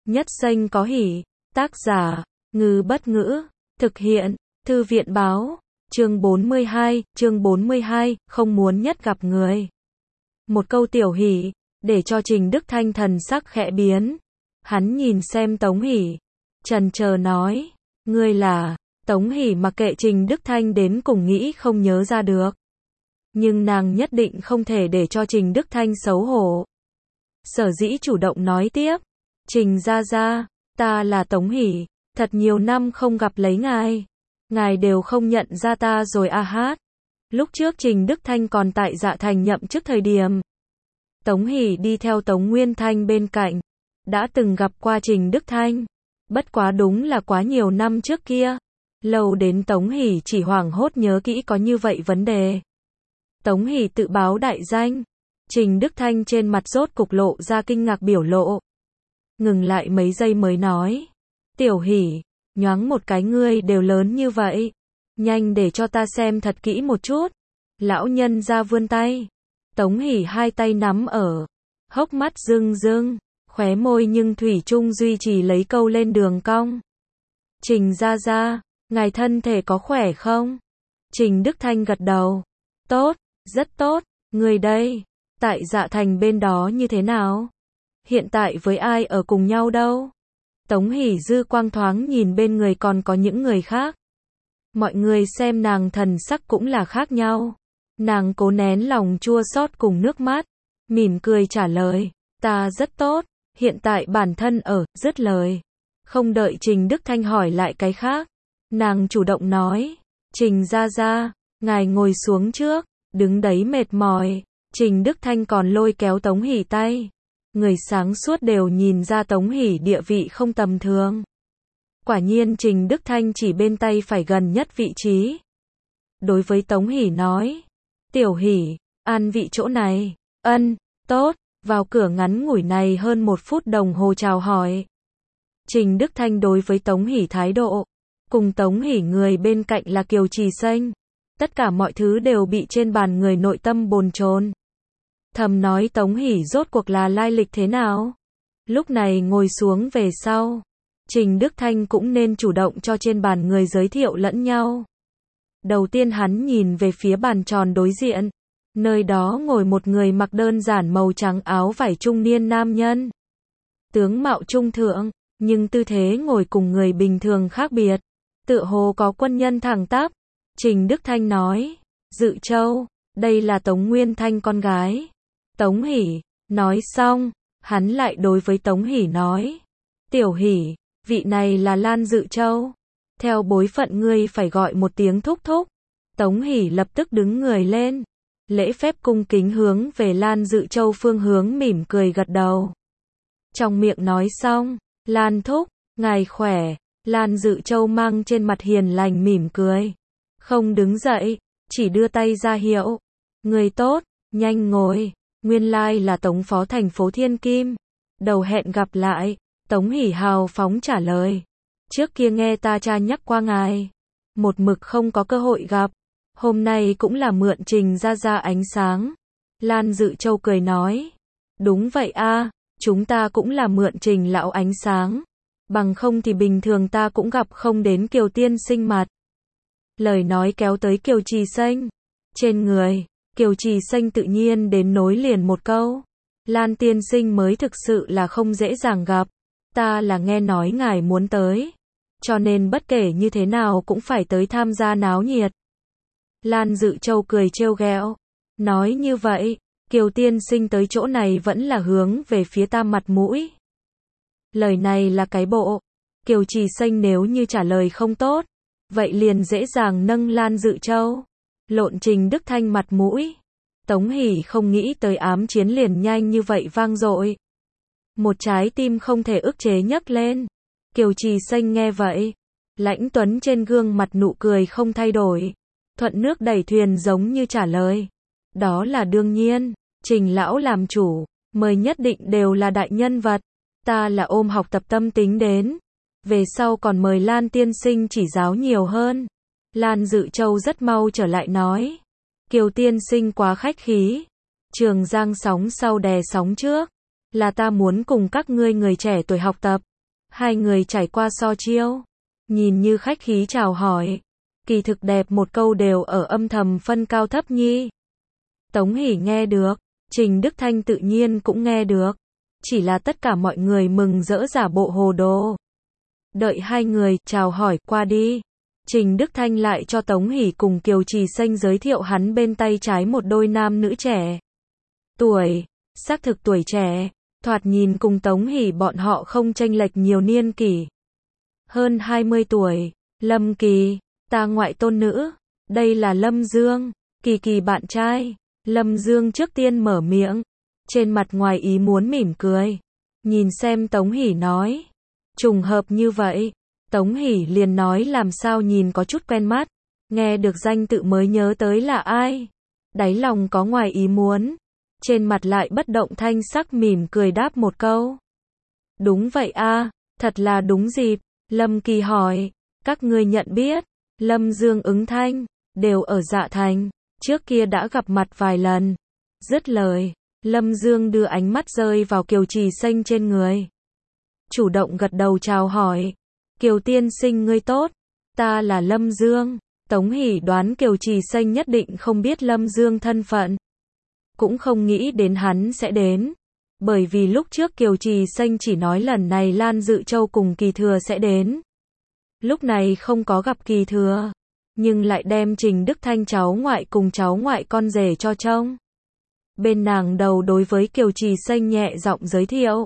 Nhất xanh có hỉ. Tác giả, Ngư Bất Ngữ. Thực hiện, Thư viện Báo. Chương 42, không muốn nhất gặp người. Một câu tiểu hỉ, để cho Trình Đức Thanh thần sắc khẽ biến. Hắn nhìn xem Tống Hỷ, chần chờ nói, ngươi là... Tống Hỷ mặc kệ Trình Đức Thanh đến cùng nghĩ không nhớ ra được. Nhưng nàng nhất định không thể để cho Trình Đức Thanh xấu hổ. Sở dĩ chủ động nói tiếp, Trình gia gia, ta là Tống Hỷ, thật nhiều năm không gặp lấy ngài. Ngài đều không nhận ra ta rồi à hát. Lúc trước Trình Đức Thanh còn tại Dạ Thành nhậm chức thời điểm. Tống Hỷ đi theo Tống Nguyên Thanh bên cạnh. Đã từng gặp qua Trình Đức Thanh. Bất quá đúng là quá nhiều năm trước kia. Lâu đến Tống Hỷ chỉ hoảng hốt nhớ kỹ có như vậy vấn đề. Tống Hỷ tự báo đại danh. Trình Đức Thanh trên mặt rốt cục lộ ra kinh ngạc biểu lộ. Ngừng lại mấy giây mới nói. Tiểu Hỷ, nhoáng một cái ngươi đều lớn như vậy. Nhanh để cho ta xem thật kỹ một chút. Lão nhân ra vươn tay. Tống Hỷ hai tay nắm ở. Hốc mắt rưng rưng. Khóe môi nhưng thủy chung duy trì lấy câu lên đường cong. Trình gia gia, ngài thân thể có khỏe không? Trình Đức Thanh gật đầu. Tốt, rất tốt. Người đây, tại Dạ Thành bên đó như thế nào? Hiện tại với ai ở cùng nhau đâu? Tống Hỷ dư quang thoáng nhìn bên người còn có những người khác. Mọi người xem nàng thần sắc cũng là khác nhau. Nàng cố nén lòng chua xót cùng nước mắt. Mỉm cười trả lời. Ta rất tốt. Hiện tại bản thân ở, dứt lời. Không đợi Trình Đức Thanh hỏi lại cái khác. Nàng chủ động nói. Trình gia gia, ngài ngồi xuống trước. Đứng đấy mệt mỏi. Trình Đức Thanh còn lôi kéo Tống Hỷ tay. Người sáng suốt đều nhìn ra Tống Hỷ địa vị không tầm thường. Quả nhiên Trình Đức Thanh chỉ bên tay phải gần nhất vị trí. Đối với Tống Hỷ nói. Tiểu Hỷ, an vị chỗ này. Ân, tốt. Vào cửa ngắn ngủi này hơn 1 phút đồng hồ chào hỏi. Trình Đức Thanh đối với Tống Hỷ thái độ. Cùng Tống Hỷ người bên cạnh là Kiều Trì Xanh. Tất cả mọi thứ đều bị trên bàn người nội tâm bồn chồn. Thầm nói Tống Hỷ rốt cuộc là lai lịch thế nào. Lúc này ngồi xuống về sau. Trình Đức Thanh cũng nên chủ động cho trên bàn người giới thiệu lẫn nhau. Đầu tiên hắn nhìn về phía bàn tròn đối diện. Nơi đó ngồi một người mặc đơn giản màu trắng áo vải trung niên nam nhân. Tướng mạo trung thượng, nhưng tư thế ngồi cùng người bình thường khác biệt. Tựa hồ có quân nhân thẳng tắp. Trình Đức Thanh nói. Dự Châu, đây là Tống Nguyên Thanh con gái. Tống Hỷ, nói xong, hắn lại đối với Tống Hỷ nói. Tiểu Hỷ, vị này là Lan Dự Châu. Theo bối phận ngươi phải gọi một tiếng thúc thúc. Tống Hỷ lập tức đứng người lên. Lễ phép cung kính hướng về Lan Dự Châu phương hướng mỉm cười gật đầu. Trong miệng nói xong, Lan thúc, ngài khỏe. Lan Dự Châu mang trên mặt hiền lành mỉm cười. Không đứng dậy, chỉ đưa tay ra hiệu. Người tốt, nhanh ngồi. Nguyên lai là Tống phó thành phố Thiên Kim. Đầu hẹn gặp lại. Tống Hỷ hào phóng trả lời. Trước kia nghe ta cha nhắc qua ngài. Một mực không có cơ hội gặp. Hôm nay cũng là mượn Trình gia gia ánh sáng. Lan Dự Châu cười nói. Đúng vậy a, chúng ta cũng là mượn Trình lão ánh sáng. Bằng không thì bình thường ta cũng gặp không đến Kiều tiên sinh mặt. Lời nói kéo tới Kiều Trì Xanh. Trên người, Kiều Trì Xanh tự nhiên đến nối liền một câu. Lan tiên sinh mới thực sự là không dễ dàng gặp. Ta là nghe nói ngài muốn tới. Cho nên bất kể như thế nào cũng phải tới tham gia náo nhiệt. Lan Dự Châu cười trêu ghẹo. Nói như vậy, Kiều tiên sinh tới chỗ này vẫn là hướng về phía ta mặt mũi. Lời này là cái bộ. Kiều Trì Xanh nếu như trả lời không tốt. Vậy liền dễ dàng nâng Lan Dự Châu. Lộn Trình Đức Thanh mặt mũi. Tống Hỷ không nghĩ tới ám chiến liền nhanh như vậy vang dội. Một trái tim không thể ức chế nhấc lên. Kiều Trì Xanh nghe vậy. Lãnh Tuấn trên gương mặt nụ cười không thay đổi. Thuận nước đẩy thuyền giống như trả lời. Đó là đương nhiên. Trình lão làm chủ. Mời nhất định đều là đại nhân vật. Ta là ôm học tập tâm tính đến. Về sau còn mời Lan tiên sinh chỉ giáo nhiều hơn. Lan Dự Châu rất mau trở lại nói. Kiều tiên sinh quá khách khí. Trường Giang sóng sau đè sóng trước. Là ta muốn cùng các ngươi người trẻ tuổi học tập. Hai người trải qua so chiêu, nhìn như khách khí chào hỏi, kỳ thực đẹp một câu đều ở âm thầm phân cao thấp nhi. Tống Hỷ nghe được, Trình Đức Thanh tự nhiên cũng nghe được, chỉ là tất cả mọi người mừng rỡ giả bộ hồ đồ. Đợi hai người chào hỏi qua đi, Trình Đức Thanh lại cho Tống Hỷ cùng Kiều Trì Xanh giới thiệu hắn bên tay trái một đôi nam nữ trẻ tuổi, xác thực tuổi trẻ, thoạt nhìn cùng Tống Hỷ bọn họ không chênh lệch nhiều niên kỷ. Hơn 20 tuổi, Lâm Kỳ, ta ngoại tôn nữ, đây là Lâm Dương, Kỳ Kỳ bạn trai. Lâm Dương trước tiên mở miệng, trên mặt ngoài ý muốn mỉm cười, nhìn xem Tống Hỷ nói, trùng hợp như vậy. Tống Hỷ liền nói làm sao nhìn có chút quen mắt, nghe được danh tự mới nhớ tới là ai, đáy lòng có ngoài ý muốn, trên mặt lại bất động thanh sắc mỉm cười đáp một câu. Đúng vậy a, thật là đúng dịp. Lâm Kỳ hỏi, các ngươi nhận biết? Lâm Dương ứng thanh, đều ở Dạ Thành, trước kia đã gặp mặt vài lần. Dứt lời, Lâm Dương đưa ánh mắt rơi vào Kiều Trì Xanh trên người, chủ động gật đầu chào hỏi. Kiều tiên sinh ngươi tốt, ta là Lâm Dương. Tống Hỷ đoán Kiều Trì Xanh nhất định không biết Lâm Dương thân phận, cũng không nghĩ đến hắn sẽ đến, bởi vì lúc trước Kiều Trì Xanh chỉ nói lần này Lan Dự Châu cùng Kỳ Thừa sẽ đến. Lúc này không có gặp Kỳ Thừa, nhưng lại đem Trình Đức Thanh cháu ngoại cùng cháu ngoại con rể cho trông. Bên nàng đầu đối với Kiều Trì Xanh nhẹ giọng giới thiệu,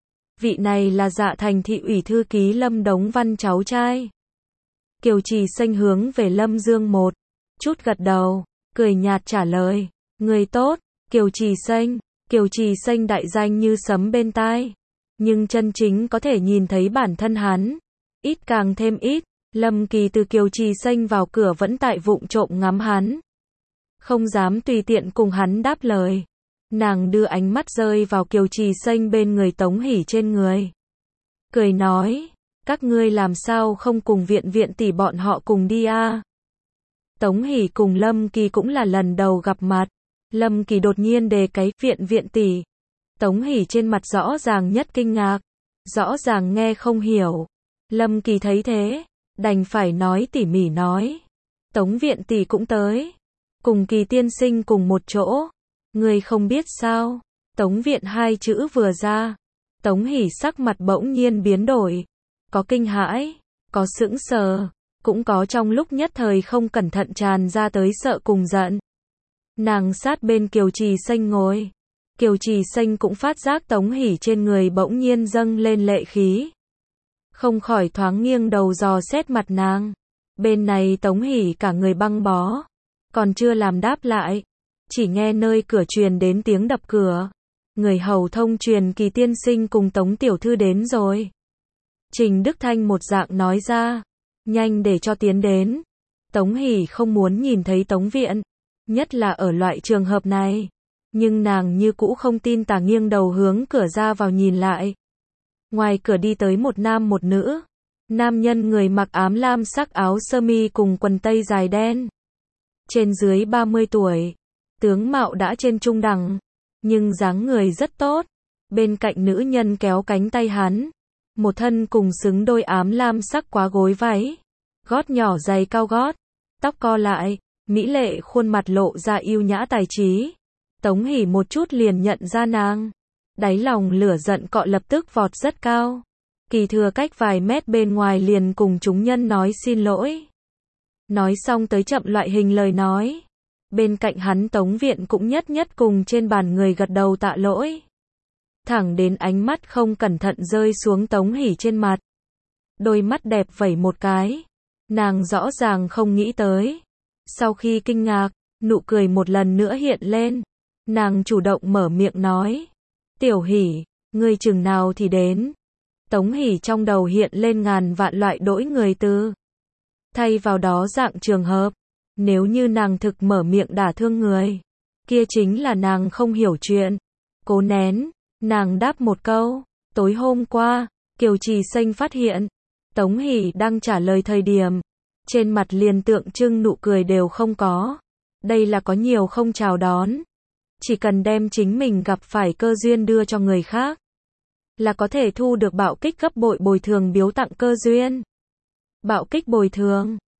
vị này là Dạ Thành thị ủy thư ký Lâm Đống Văn cháu trai. Kiều Trì Xanh hướng về Lâm Dương một chút gật đầu, cười nhạt trả lời, người tốt. Kiều Trì Xanh, Kiều Trì Xanh đại danh như sấm bên tai, nhưng chân chính có thể nhìn thấy bản thân hắn, ít càng thêm ít. Lâm Kỳ từ Kiều Trì Xanh vào cửa vẫn tại vụng trộm ngắm hắn, không dám tùy tiện cùng hắn đáp lời. Nàng đưa ánh mắt rơi vào Kiều Trì Xanh bên người Tống Hỷ trên người, cười nói, các ngươi làm sao không cùng viện tỷ bọn họ cùng đi a? Tống Hỷ cùng Lâm Kỳ cũng là lần đầu gặp mặt. Lâm Kỳ đột nhiên đề cái viện tỷ. Tống Hỷ trên mặt rõ ràng nhất kinh ngạc, rõ ràng nghe không hiểu. Lâm Kỳ thấy thế, đành phải nói tỉ mỉ nói, Tống viện tỷ cũng tới, cùng Kỳ tiên sinh cùng một chỗ. Ngươi không biết sao? Tống viện hai chữ vừa ra, Tống Hỷ sắc mặt bỗng nhiên biến đổi, có kinh hãi, có sững sờ, cũng có trong lúc nhất thời không cẩn thận tràn ra tới sợ cùng giận. Nàng sát bên Kiều Trì Xanh ngồi, Kiều Trì Xanh cũng phát giác Tống Hỷ trên người bỗng nhiên dâng lên lệ khí, không khỏi thoáng nghiêng đầu dò xét mặt nàng. Bên này Tống Hỷ cả người băng bó, còn chưa làm đáp lại, chỉ nghe nơi cửa truyền đến tiếng đập cửa. Người hầu thông truyền Kỳ tiên sinh cùng Tống tiểu thư đến rồi. Trình Đức Thanh một dạng nói ra, nhanh để cho tiến đến. Tống Hỷ không muốn nhìn thấy Tống viện, nhất là ở loại trường hợp này, nhưng nàng như cũ không tin tà nghiêng đầu hướng cửa ra vào nhìn lại. Ngoài cửa đi tới một nam một nữ. Nam nhân người mặc ám lam sắc áo sơ mi cùng quần tây dài đen, trên dưới 30 tuổi, tướng mạo đã trên trung đẳng, nhưng dáng người rất tốt. Bên cạnh nữ nhân kéo cánh tay hắn, một thân cùng xứng đôi ám lam sắc quá gối váy, gót nhỏ giày cao gót, tóc co lại, mỹ lệ khuôn mặt lộ ra yêu nhã tài trí. Tống Hỷ một chút liền nhận ra nàng, đáy lòng lửa giận cọ lập tức vọt rất cao. Kỳ Thừa cách vài mét bên ngoài liền cùng chúng nhân nói xin lỗi. Nói xong tới chậm loại hình lời nói. Bên cạnh hắn Tống viện cũng nhất nhất cùng trên bàn người gật đầu tạ lỗi. Thẳng đến ánh mắt không cẩn thận rơi xuống Tống Hỷ trên mặt. Đôi mắt đẹp vẩy một cái. Nàng rõ ràng không nghĩ tới. Sau khi kinh ngạc, nụ cười một lần nữa hiện lên. Nàng chủ động mở miệng nói, Tiểu Hỷ, ngươi chừng nào thì đến. Tống Hỷ trong đầu hiện lên ngàn vạn loại đổi người từ. Thay vào đó dạng trường hợp, nếu như nàng thực mở miệng đả thương người, kia chính là nàng không hiểu chuyện. Cố nén, nàng đáp một câu, tối hôm qua, Kiều Trì Xanh phát hiện, Tống Hỷ đang trả lời thời điểm, trên mặt liền tượng trưng nụ cười đều không có. Đây là có nhiều không chào đón, chỉ cần đem chính mình gặp phải cơ duyên đưa cho người khác. là có thể thu được bạo kích gấp bội bồi thường biếu tặng cơ duyên. Bạo kích bồi thường